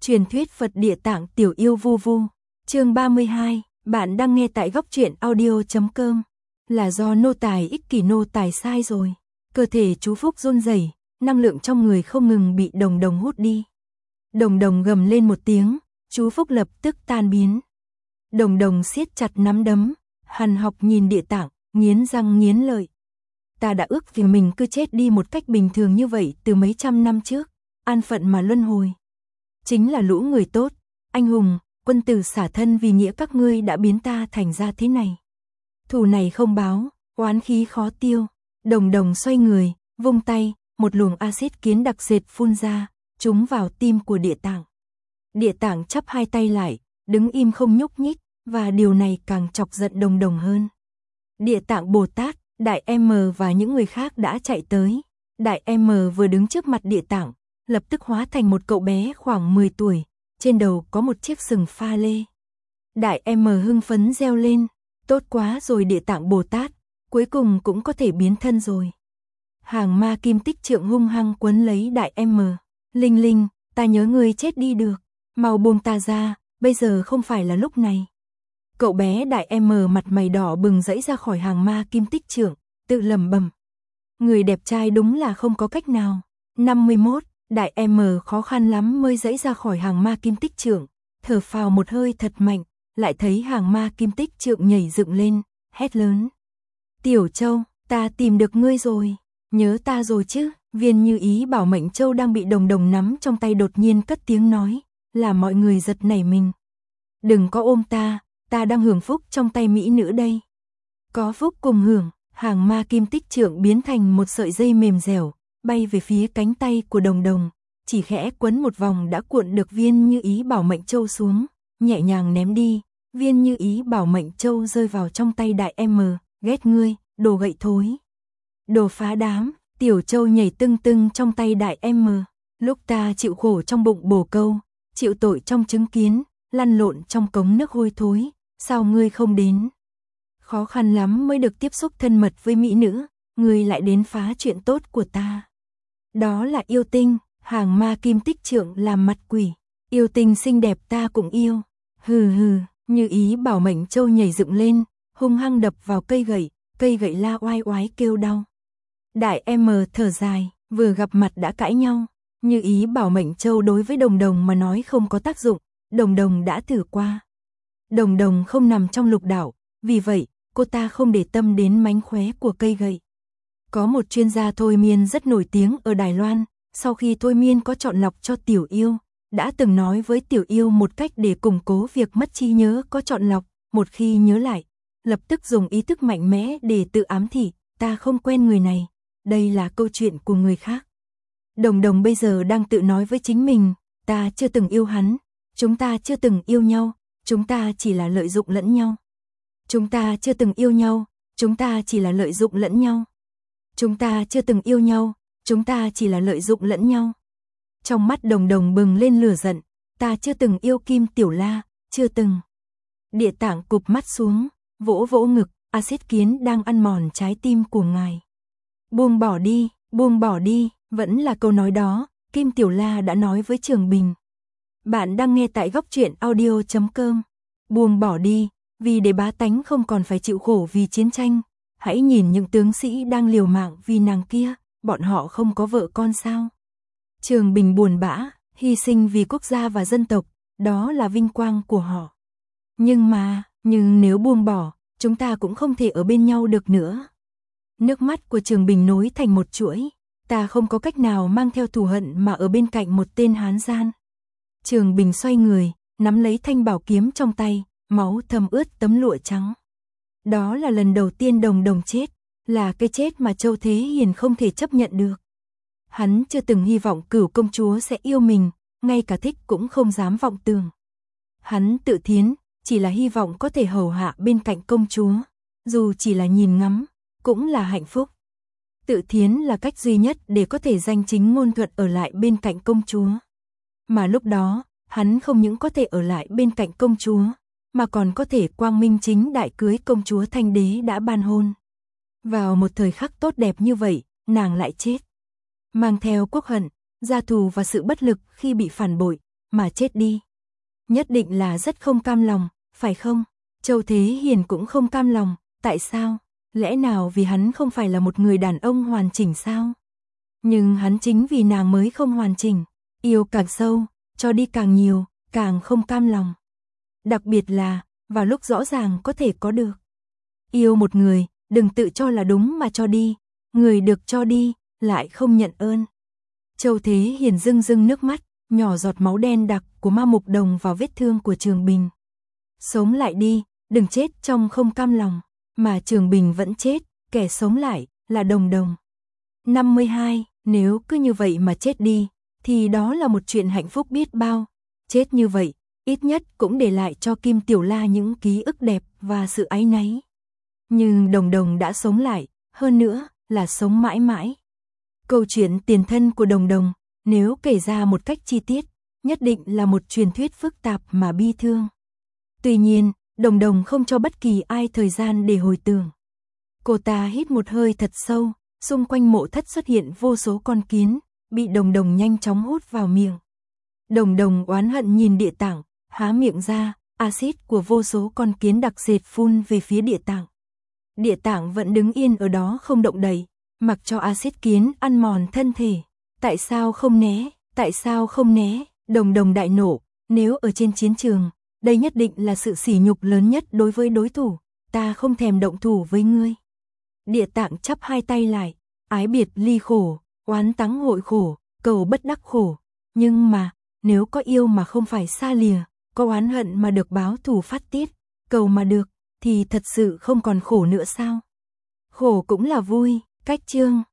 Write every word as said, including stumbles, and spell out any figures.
Truyền thuyết Phật Địa Tạng Tiểu Yêu Vu Vu. Chương ba mươi hai, bạn đang nghe tại góc truyện audio chấm com. Là do nô tài ích kỷ nô tài sai rồi. Cơ thể chú Phúc run rẩy, năng lượng trong người không ngừng bị Đồng Đồng hút đi. Đồng Đồng gầm lên một tiếng, chú Phúc lập tức tan biến. Đồng Đồng siết chặt nắm đấm, hằn học nhìn Địa Tạng, nghiến răng nghiến lợi. Ta đã ước vì mình cứ chết đi một cách bình thường như vậy từ mấy trăm năm trước, an phận mà luân hồi. Chính là lũ người tốt, anh hùng, quân tử xả thân vì nghĩa các ngươi đã biến ta thành ra thế này. Thù này không báo, oán khí khó tiêu. Đồng Đồng xoay người, vung tay, một luồng axit kiến đặc sệt phun ra, trúng vào tim của Địa Tạng. Địa Tạng chắp hai tay lại, đứng im không nhúc nhích, và điều này càng chọc giận Đồng Đồng hơn. Địa Tạng Bồ Tát, Đại M và những người khác đã chạy tới. Đại M vừa đứng trước mặt Địa Tạng, lập tức hóa thành một cậu bé khoảng mười tuổi, trên đầu có một chiếc sừng pha lê. Đại M hưng phấn reo lên, tốt quá rồi Địa Tạng Bồ Tát, cuối cùng cũng có thể biến thân rồi. Hàng ma kim tích trượng hung hăng quấn lấy Đại M. Linh Linh, ta nhớ ngươi chết đi được, mau buông ta ra, bây giờ không phải là lúc này. Cậu bé Đại M mặt mày đỏ bừng giãy ra khỏi hàng ma kim tích trượng, tự lẩm bẩm. Người đẹp trai đúng là không có cách nào. năm mươi mốt, Đại M khó khăn lắm mới giãy ra khỏi hàng ma kim tích trượng, thở phào một hơi thật mạnh, lại thấy hàng ma kim tích trượng nhảy dựng lên, hét lớn. Tiểu Châu, ta tìm được ngươi rồi, nhớ ta rồi chứ? Viên Như Ý Bảo Mệnh Châu đang bị Đồng Đồng nắm trong tay đột nhiên cất tiếng nói, làm mọi người giật nảy mình. Đừng có ôm ta, ta đang hưởng phúc trong tay mỹ nữ đây. Có phúc cùng hưởng, hàng ma kim tích trượng biến thành một sợi dây mềm dẻo, bay về phía cánh tay của Đồng Đồng, chỉ khẽ quấn một vòng đã cuộn được Viên Như Ý Bảo Mệnh Châu xuống, nhẹ nhàng ném đi. Viên Như Ý Bảo Mệnh Châu rơi vào trong tay Đại M, ghét ngươi, đồ gậy thối. Đồ phá đám, Tiểu Châu nhảy tưng tưng trong tay Đại M. Lúc ta chịu khổ trong bụng bồ câu, chịu tội trong trứng kiến, lăn lộn trong cống nước hôi thối, sao ngươi không đến? Khó khăn lắm mới được tiếp xúc thân mật với mỹ nữ, ngươi lại đến phá chuyện tốt của ta. Đó là yêu tinh, hàng ma kim tích trượng làm mặt quỷ. Yêu tinh xinh đẹp ta cũng yêu. Hừ hừ, Như Ý Bảo Mệnh Châu nhảy dựng lên, hung hăng đập vào cây gậy, cây gậy la oai oái kêu đau. Đại M thở dài, vừa gặp mặt đã cãi nhau. Như Ý Bảo Mệnh Châu đối với Đồng Đồng mà nói không có tác dụng, Đồng Đồng đã thử qua. Đồng Đồng không nằm trong lục đạo, vì vậy, cô ta không để tâm đến mánh khóe của cây gậy. Có một chuyên gia thôi miên rất nổi tiếng ở Đài Loan, sau khi thôi miên có chọn lọc cho Tiểu Yêu, đã từng nói với Tiểu Yêu một cách để củng cố việc mất trí nhớ có chọn lọc, một khi nhớ lại, lập tức dùng ý thức mạnh mẽ để tự ám thị, ta không quen người này, đây là câu chuyện của người khác. Đồng Đồng bây giờ đang tự nói với chính mình, ta chưa từng yêu hắn, chúng ta chưa từng yêu nhau, chúng ta chỉ là lợi dụng lẫn nhau. Chúng ta chưa từng yêu nhau, chúng ta chỉ là lợi dụng lẫn nhau. Chúng ta chưa từng yêu nhau, chúng ta chỉ là lợi dụng lẫn nhau. Trong mắt Đồng Đồng bừng lên lửa giận, ta chưa từng yêu Kim Tiểu La, chưa từng. Địa Tạng cụp mắt xuống, vỗ vỗ ngực, axit kiến đang ăn mòn trái tim của ngài. Buông bỏ đi, buông bỏ đi, vẫn là câu nói đó, Kim Tiểu La đã nói với Trường Bình. Bạn đang nghe tại góc truyện audio chấm com. Buông bỏ đi, vì để bá tánh không còn phải chịu khổ vì chiến tranh. Hãy nhìn những tướng sĩ đang liều mạng vì nàng kia, bọn họ không có vợ con sao? Trường Bình buồn bã, hy sinh vì quốc gia và dân tộc, đó là vinh quang của họ. Nhưng mà, nhưng nếu buông bỏ, chúng ta cũng không thể ở bên nhau được nữa. Nước mắt của Trường Bình nối thành một chuỗi, ta không có cách nào mang theo thù hận mà ở bên cạnh một tên hán gian. Trường Bình xoay người, nắm lấy thanh bảo kiếm trong tay, máu thấm ướt tấm lụa trắng. Đó là lần đầu tiên Đồng Đồng chết, là cái chết mà Châu Thế Hiền không thể chấp nhận được. Hắn chưa từng hy vọng Cửu công chúa sẽ yêu mình, ngay cả thích cũng không dám vọng tưởng. Hắn tự thiến, chỉ là hy vọng có thể hầu hạ bên cạnh công chúa, dù chỉ là nhìn ngắm, cũng là hạnh phúc. Tự thiến là cách duy nhất để có thể danh chính ngôn thuận ở lại bên cạnh công chúa. Mà lúc đó, hắn không những có thể ở lại bên cạnh công chúa, mà còn có thể quang minh chính đại cưới công chúa Thanh Đế đã ban hôn. Vào một thời khắc tốt đẹp như vậy, nàng lại chết. Mang theo quốc hận, gia thù và sự bất lực khi bị phản bội, mà chết đi. Nhất định là rất không cam lòng, phải không? Châu Thế Hiền cũng không cam lòng, tại sao? Lẽ nào vì hắn không phải là một người đàn ông hoàn chỉnh sao? Nhưng hắn chính vì nàng mới không hoàn chỉnh, yêu càng sâu, cho đi càng nhiều, càng không cam lòng. Đặc biệt là, vào lúc rõ ràng có thể có được. Yêu một người, đừng tự cho là đúng mà cho đi, người được cho đi, lại không nhận ơn. Châu Thế Hiền rưng rưng nước mắt, nhỏ giọt máu đen đặc của ma mục đồng vào vết thương của Trường Bình. Sống lại đi, đừng chết trong không cam lòng, mà Trường Bình vẫn chết, kẻ sống lại, là Đồng Đồng. năm mươi hai, nếu cứ như vậy mà chết đi, thì đó là một chuyện hạnh phúc biết bao. Chết như vậy, ít nhất cũng để lại cho Kim Tiểu La những ký ức đẹp và sự áy náy. Nhưng Đồng Đồng đã sống lại, hơn nữa là sống mãi mãi. Câu chuyện tiền thân của Đồng Đồng, nếu kể ra một cách chi tiết, nhất định là một truyền thuyết phức tạp mà bi thương. Tuy nhiên, Đồng Đồng không cho bất kỳ ai thời gian để hồi tưởng. Cô ta hít một hơi thật sâu, xung quanh mộ thất xuất hiện vô số con kiến, bị Đồng Đồng nhanh chóng hút vào miệng. Đồng Đồng oán hận nhìn địa tạng, há miệng ra, axit của vô số con kiến đặc sệt phun về phía địa tạng. Địa tạng vẫn đứng yên ở đó không động đậy, mặc cho axit kiến ăn mòn thân thể. Tại sao không né, tại sao không né? Đồng Đồng đại nộ, nếu ở trên chiến trường, đây nhất định là sự sỉ nhục lớn nhất đối với đối thủ, ta không thèm động thủ với ngươi. Địa tạng chắp hai tay lại, ái biệt ly khổ, oán tắng hội khổ, cầu bất đắc khổ. Nhưng mà, nếu có yêu mà không phải xa lìa, có oán hận mà được báo thù phát tiết, cầu mà được, thì thật sự không còn khổ nữa sao? Khổ cũng là vui, cách chương.